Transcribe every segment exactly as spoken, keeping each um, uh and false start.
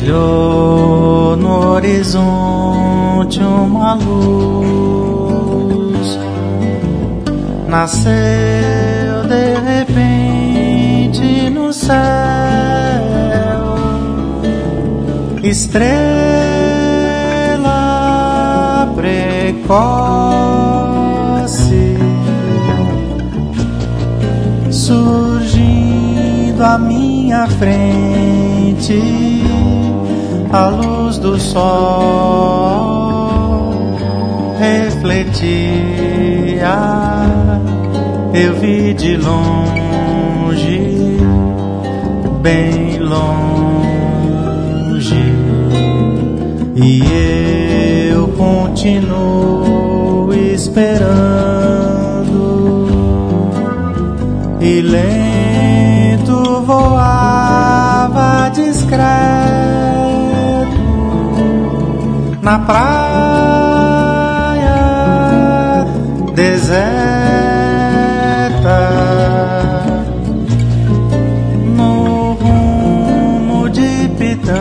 Brilhou no horizonte uma luz, nasceu de repente no céu, estrela precoce, surgindo à minha frente. A luz do sol refletia, eu vi de longe, bem longe, e eu continuo esperando, e lento voava discreto na praia deserta, no rumo de Pitanga.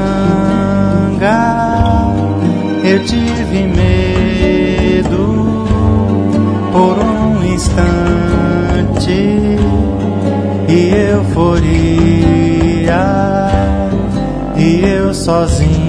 Eu tive medo por um instante e euforia, e eu sozinho.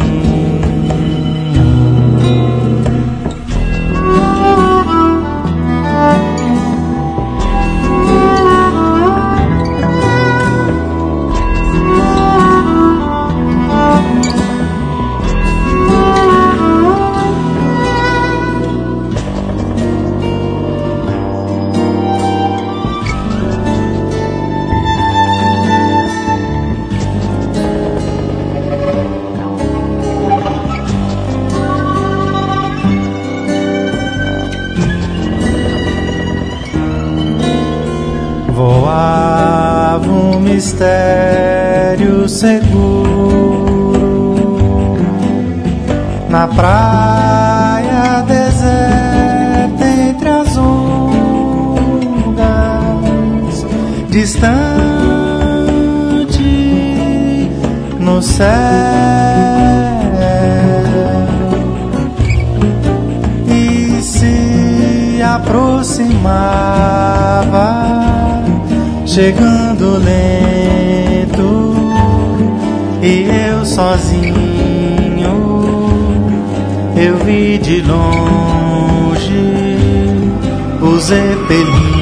Voava um mistério seguro na praia deserta entre as ondas, distante no céu, e se aproximava, chegando lento, e eu sozinho, eu vi de longe o Zeppelin.